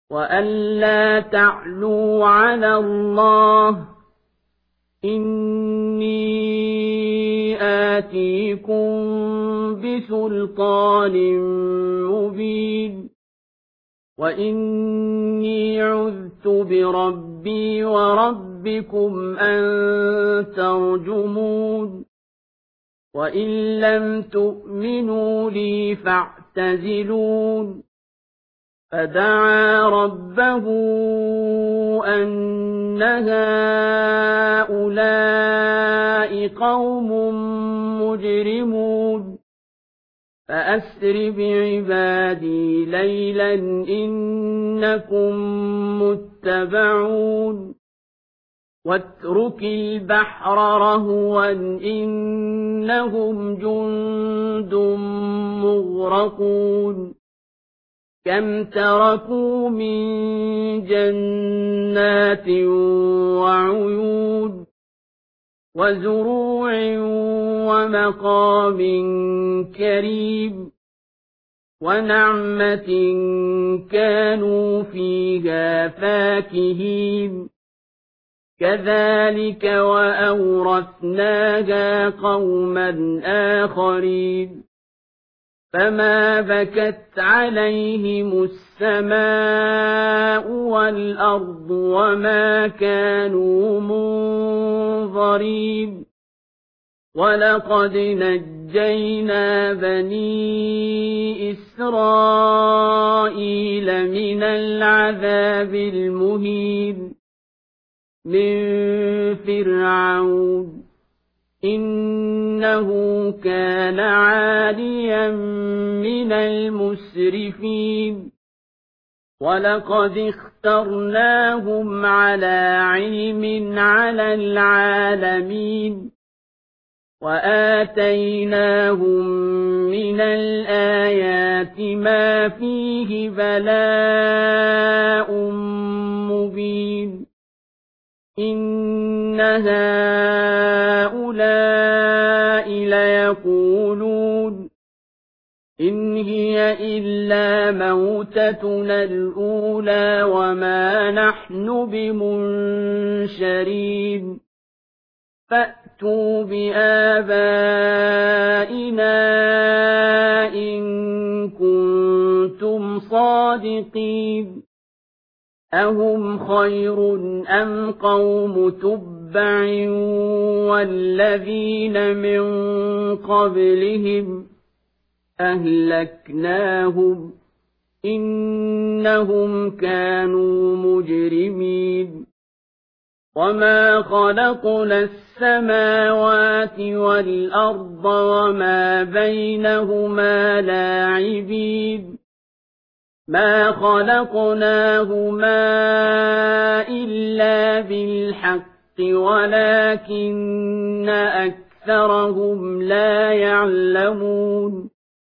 وألا تعلوا على الله إني آتيكم بسلطان مبين وإني عذت بربي وربكم أن ترجمون وإن لم تؤمنوا لي فاعتزلون فدعا ربه أن هؤلاء قوم مجرمون فأسر بعبادي ليلا إنكم متبعون واترك البحر رهوا إنهم جند مغرقون كم تركوا من جنات وعيون وزروع ومقام كريم ونعمة كانوا فيها فاكهين كذلك وأورثناها قوما آخرين فما بكت عليهم السماء والأرض وما كانوا منظرين ولقد نجينا بني إسرائيل من العذاب المهين من فرعون إنه كان عاليا من المسرفين ولقد اخترناهم على علم على العالمين وآتيناهم من الآيات ما فيه بلاء مبين إن هؤلاء ليقولون إن هي إلا موتتنا الأولى وما نحن بمنشرين فأتوا بآبائنا إن كنتم صادقين أهم خير أم قوم تبع والذين من قبلهم أهلكناهم إنهم كانوا مجرمين وما خلقنا السماوات والأرض وما بينهما لاعبين ما خلقناهما إلا بالحق ولكن أكثرهم لا يعلمون